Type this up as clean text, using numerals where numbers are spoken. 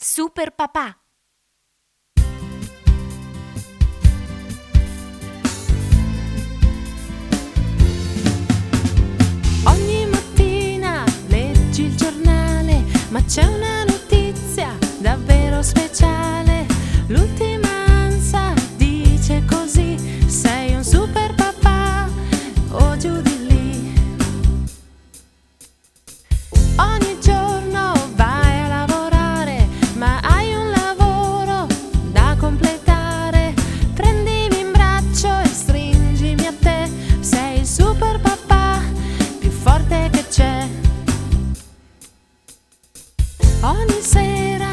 Super papà. Ogni mattina leggi il giornale, ma c'è una notizia davvero speciale. L'ultima ANSA dice così: sei un super papà o giù di lì. Ogni giorno vai a lavorare, ma hai un lavoro da completare. Prendimi in braccio e stringimi a te, sei il super papà forte che c'è. Ogni sera